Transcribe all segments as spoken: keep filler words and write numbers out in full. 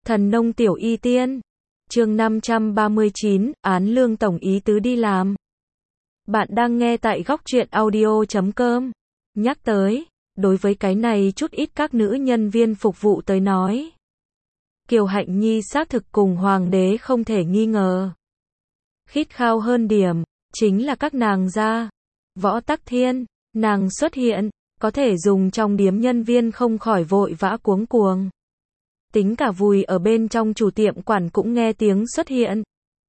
Thần nông tiểu y tiên. Chương năm trăm ba mươi chín, án Lương tổng ý tứ đi làm. Bạn đang nghe tại góc truyện audio chấm com. Nhắc tới, đối với cái này chút ít các nữ nhân viên phục vụ tới nói, Kiều Hạnh Nhi xác thực cùng hoàng đế không thể nghi ngờ. Khít khao hơn điểm, chính là các nàng gia. Võ Tắc Thiên, nàng xuất hiện, có thể dùng trong điếm nhân viên không khỏi vội vã cuống cuồng. Tính cả vùi ở bên trong chủ tiệm quản cũng nghe tiếng xuất hiện.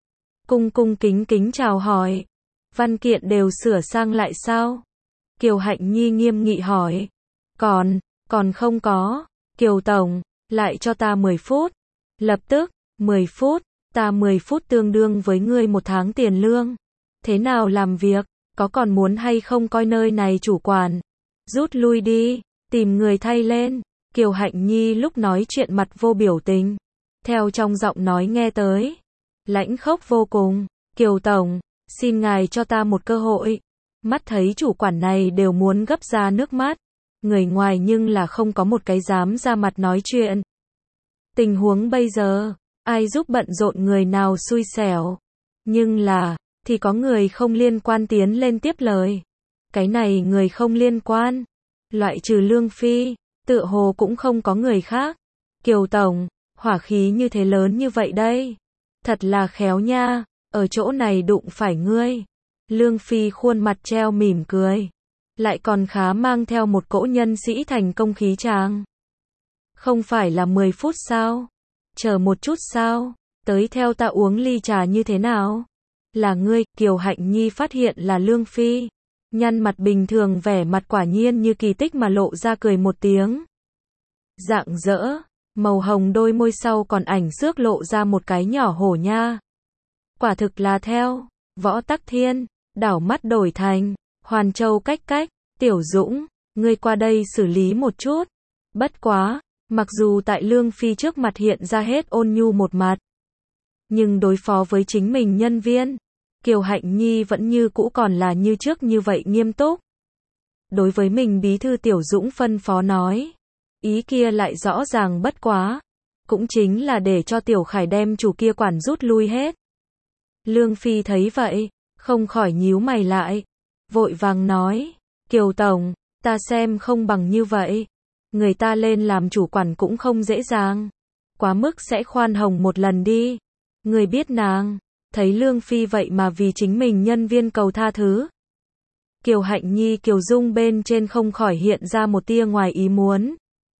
Cung cung kính kính chào hỏi. Văn kiện đều sửa sang lại sao? Kiều Hạnh Nhi nghiêm nghị hỏi. Còn, còn không có. Kiều Tổng, lại cho ta mười phút. Lập tức, mười phút, ta mười phút tương đương với ngươi một tháng tiền lương. Thế nào làm việc, có còn muốn hay không coi nơi này chủ quản? Rút lui đi, tìm người thay lên. Kiều Hạnh Nhi lúc nói chuyện mặt vô biểu tình. Theo trong giọng nói nghe tới. Lãnh khốc vô cùng. Kiều Tổng, xin ngài cho ta một cơ hội. Mắt thấy chủ quản này đều muốn gấp ra nước mắt. Người ngoài nhưng là không có một cái dám ra mặt nói chuyện. Tình huống bây giờ, ai giúp bận rộn người nào xui xẻo. Nhưng là, thì có người không liên quan tiến lên tiếp lời. Cái này người không liên quan. Loại trừ Lương Phi. Tựa hồ cũng không có người khác. Kiều Tổng, hỏa khí như thế lớn như vậy đây. Thật là khéo nha, ở chỗ này đụng phải ngươi. Lương Phi khuôn mặt treo mỉm cười. Lại còn khá mang theo một cỗ nhân sĩ thành công khí tràng. Không phải là mười phút sao? Chờ một chút sao? Tới theo ta uống ly trà như thế nào? Là ngươi, Kiều Hạnh Nhi phát hiện là Lương Phi. Nhăn mặt bình thường vẻ mặt quả nhiên như kỳ tích mà lộ ra cười một tiếng. Rạng rỡ, màu hồng đôi môi sau còn ảnh xước lộ ra một cái nhỏ hổ nha. Quả thực là theo, Võ Tắc Thiên, đảo mắt đổi thành, Hoàn Châu cách cách, Tiểu Dũng, ngươi qua đây xử lý một chút. Bất quá, mặc dù tại Lương Phi trước mặt hiện ra hết ôn nhu một mặt. Nhưng đối phó với chính mình nhân viên, Kiều Hạnh Nhi vẫn như cũ còn là như trước như vậy nghiêm túc. Đối với mình bí thư Tiểu Dũng phân phó nói. Ý kia lại rõ ràng bất quá. Cũng chính là để cho Tiểu Khải đem chủ kia quản rút lui hết. Lương Phi thấy vậy, không khỏi nhíu mày lại. Vội vàng nói. Kiều Tổng, ta xem không bằng như vậy. Người ta lên làm chủ quản cũng không dễ dàng. Quá mức sẽ khoan hồng một lần đi. Người biết nàng. Thấy Lương Phi vậy mà vì chính mình nhân viên cầu tha thứ. Kiều Hạnh Nhi Kiều Dung bên trên không khỏi hiện ra một tia ngoài ý muốn.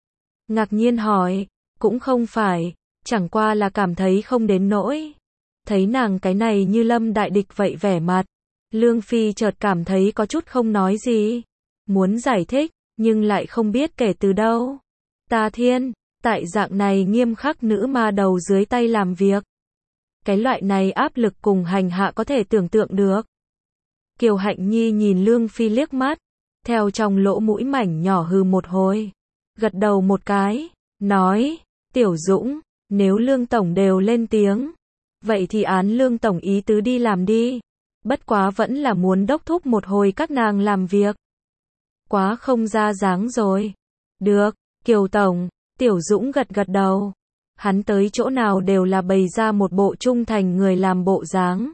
Ngạc nhiên hỏi, cũng không phải, chẳng qua là cảm thấy không đến nỗi. Thấy nàng cái này như lâm đại địch vậy vẻ mặt. Lương Phi chợt cảm thấy có chút không nói gì. Muốn giải thích, nhưng lại không biết kể từ đâu. Ta thiên, tại dạng này nghiêm khắc nữ ma đầu dưới tay làm việc. Cái loại này áp lực cùng hành hạ có thể tưởng tượng được. Kiều Hạnh Nhi nhìn Lương Phi liếc mắt, theo trong lỗ mũi mảnh nhỏ hừ một hồi, gật đầu một cái, nói, Tiểu Dũng, nếu Lương Tổng đều lên tiếng, vậy thì án Lương Tổng ý tứ đi làm đi, bất quá vẫn là muốn đốc thúc một hồi các nàng làm việc. Quá không ra dáng rồi. Được, Kiều Tổng, Tiểu Dũng gật gật đầu. Hắn tới chỗ nào đều là bày ra một bộ trung thành người làm bộ dáng.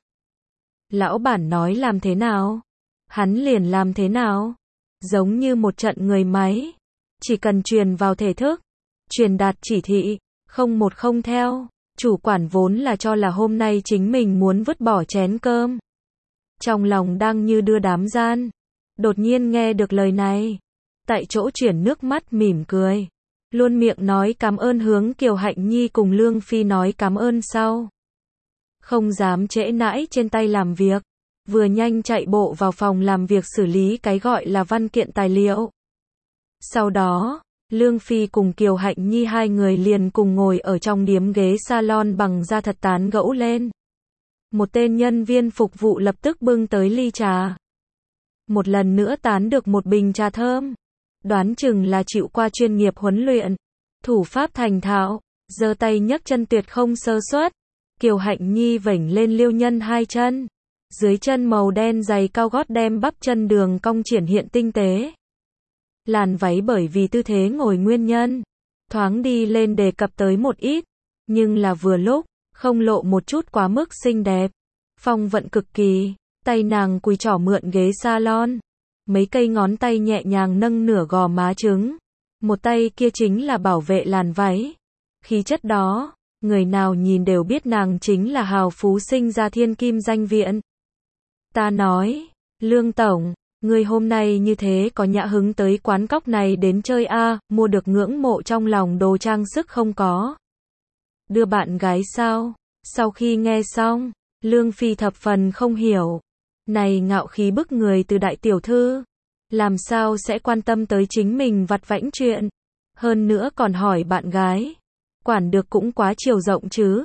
Lão bản nói làm thế nào? Hắn liền làm thế nào? Giống như một trận người máy. Chỉ cần truyền vào thể thức, truyền đạt chỉ thị, không một không theo. Chủ quản vốn là cho là hôm nay chính mình muốn vứt bỏ chén cơm. Trong lòng đang như đưa đám gian. Đột nhiên nghe được lời này. Tại chỗ chuyển nước mắt mỉm cười. Luôn miệng nói cảm ơn hướng Kiều Hạnh Nhi cùng Lương Phi nói cảm ơn sau. Không dám trễ nãi trên tay làm việc. Vừa nhanh chạy bộ vào phòng làm việc xử lý cái gọi là văn kiện tài liệu. Sau đó, Lương Phi cùng Kiều Hạnh Nhi hai người liền cùng ngồi ở trong điếm ghế salon bằng da thật tán gẫu lên. Một tên nhân viên phục vụ lập tức bưng tới ly trà. Một lần nữa tán được một bình trà thơm. Đoán chừng là chịu qua chuyên nghiệp huấn luyện, thủ pháp thành thạo, giơ tay nhấc chân tuyệt không sơ suất. Kiều Hạnh Nhi vểnh lên liêu nhân hai chân, dưới chân màu đen giày cao gót đem bắp chân đường cong triển hiện tinh tế. Làn váy bởi vì tư thế ngồi nguyên nhân, thoáng đi lên đề cập tới một ít, nhưng là vừa lúc, không lộ một chút quá mức xinh đẹp. Phong vận cực kỳ, tay nàng cùi trỏ mượn ghế salon, mấy cây ngón tay nhẹ nhàng nâng nửa gò má trứng, một tay kia chính là bảo vệ làn váy. Khí chất đó, người nào nhìn đều biết nàng chính là hào phú sinh ra thiên kim danh viện. Ta nói, Lương Tổng, người hôm nay như thế có nhã hứng tới quán cóc này đến chơi a, mua được ngưỡng mộ trong lòng đồ trang sức không có? Đưa bạn gái sao? Sau khi nghe xong, Lương Phi thập phần không hiểu. Này ngạo khí bức người từ đại tiểu thư, làm sao sẽ quan tâm tới chính mình vặt vãnh chuyện, hơn nữa còn hỏi bạn gái. Quản được cũng quá chiều rộng chứ.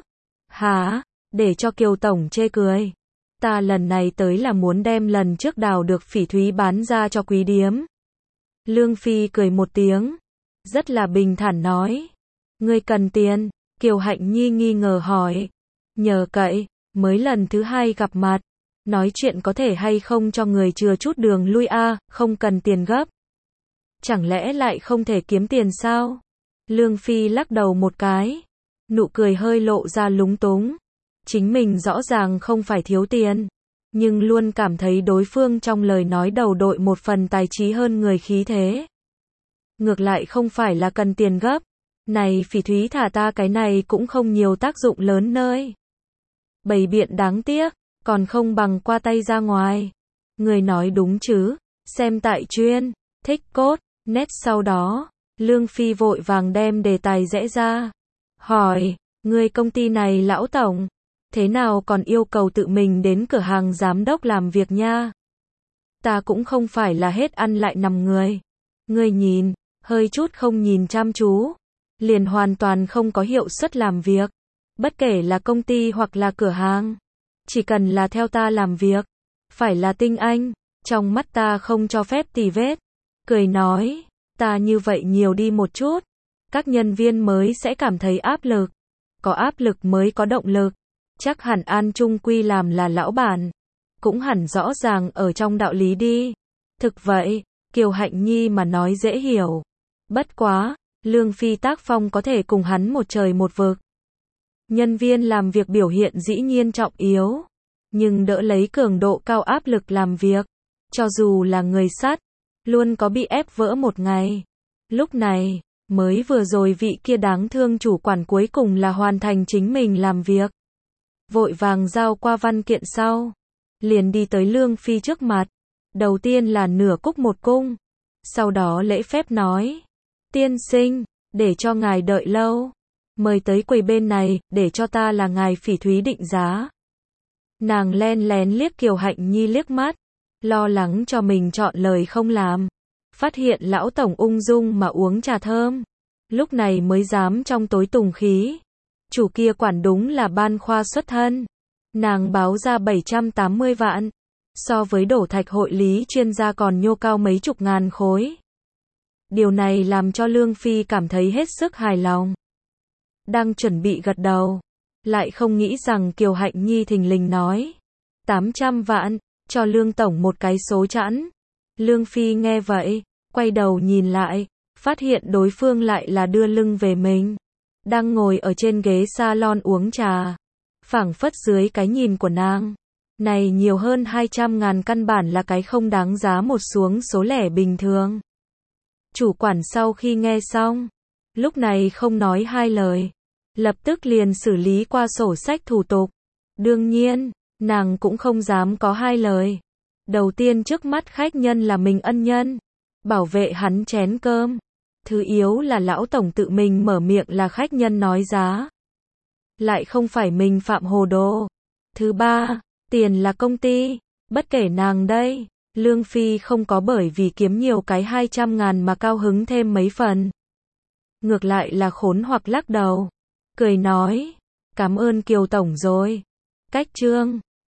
Hả? Để cho Kiều Tổng chê cười. Ta lần này tới là muốn đem lần trước đào được phỉ thúy bán ra cho quý điếm. Lương Phi cười một tiếng, rất là bình thản nói. Ngươi cần tiền? Kiều Hạnh Nhi nghi ngờ hỏi. Nhờ cậy, mới lần thứ hai gặp mặt, nói chuyện có thể hay không cho người chừa chút đường lui a, không cần tiền gấp. Chẳng lẽ lại không thể kiếm tiền sao? Lương Phi lắc đầu một cái, nụ cười hơi lộ ra lúng túng. Chính mình rõ ràng không phải thiếu tiền, nhưng luôn cảm thấy đối phương trong lời nói đầu đội một phần tài trí hơn người khí thế. Ngược lại không phải là cần tiền gấp. Này phỉ thúy thả ta cái này cũng không nhiều tác dụng lớn nơi. Bày biện đáng tiếc, còn không bằng qua tay ra ngoài. Người nói đúng chứ, xem tại chuyên, thích cốt, nét sau đó. Lương Phi vội vàng đem đề tài rẽ ra. Hỏi, người công ty này lão tổng, thế nào còn yêu cầu tự mình đến cửa hàng giám đốc làm việc nha? Ta cũng không phải là hết ăn lại nằm người. Người nhìn, hơi chút không nhìn chăm chú, liền hoàn toàn không có hiệu suất làm việc. Bất kể là công ty hoặc là cửa hàng, chỉ cần là theo ta làm việc, phải là tinh anh, trong mắt ta không cho phép tì vết. Cười nói, ta như vậy nhiều đi một chút, các nhân viên mới sẽ cảm thấy áp lực. Có áp lực mới có động lực. Chắc hẳn An Trung Quy làm là lão bản, cũng hẳn rõ ràng ở trong đạo lý đi. Thực vậy, Kiều Hạnh Nhi mà nói dễ hiểu. Bất quá, Lương Phi tác phong có thể cùng hắn một trời một vực. Nhân viên làm việc biểu hiện dĩ nhiên trọng yếu, nhưng đỡ lấy cường độ cao áp lực làm việc. Cho dù là người sắt, luôn có bị ép vỡ một ngày. Lúc này, mới vừa rồi vị kia đáng thương chủ quản cuối cùng là hoàn thành chính mình làm việc. Vội vàng giao qua văn kiện sau, liền đi tới Lương Phi trước mặt. Đầu tiên là nửa cúc một cung, sau đó lễ phép nói, tiên sinh, để cho ngài đợi lâu, mời tới quầy bên này, để cho ta là ngài phỉ thúy định giá. Nàng len lén liếc Kiều Hạnh Nhi liếc mắt, lo lắng cho mình chọn lời không làm, phát hiện lão tổng ung dung mà uống trà thơm, lúc này mới dám trong tối tùng khí. Chủ kia quản đúng là ban khoa xuất thân. Nàng báo ra bảy trăm tám mươi vạn. So với đổ thạch hội lý chuyên gia còn nhô cao mấy chục ngàn khối. Điều này làm cho Lương Phi cảm thấy hết sức hài lòng. Đang chuẩn bị gật đầu, lại không nghĩ rằng Kiều Hạnh Nhi thình lình nói. tám trăm vạn, cho Lương Tổng một cái số chẵn. Lương Phi nghe vậy, quay đầu nhìn lại, phát hiện đối phương lại là đưa lưng về mình. Đang ngồi ở trên ghế salon uống trà. Phảng phất dưới cái nhìn của nàng, này nhiều hơn hai trăm ngàn căn bản là cái không đáng giá một xuống số lẻ bình thường. Chủ quản sau khi nghe xong, lúc này không nói hai lời, lập tức liền xử lý qua sổ sách thủ tục. Đương nhiên, nàng cũng không dám có hai lời. Đầu tiên trước mắt khách nhân là mình ân nhân, bảo vệ hắn chén cơm. Thứ yếu là lão tổng tự mình mở miệng là khách nhân nói giá, lại không phải mình phạm hồ đồ. Thứ ba, tiền là công ty, bất kể nàng đây. Lương Phi không có bởi vì kiếm nhiều cái hai trăm ngàn mà cao hứng thêm mấy phần. Ngược lại là khốn hoặc lắc đầu, cười nói, cảm ơn Kiều Tổng rồi. Cách chương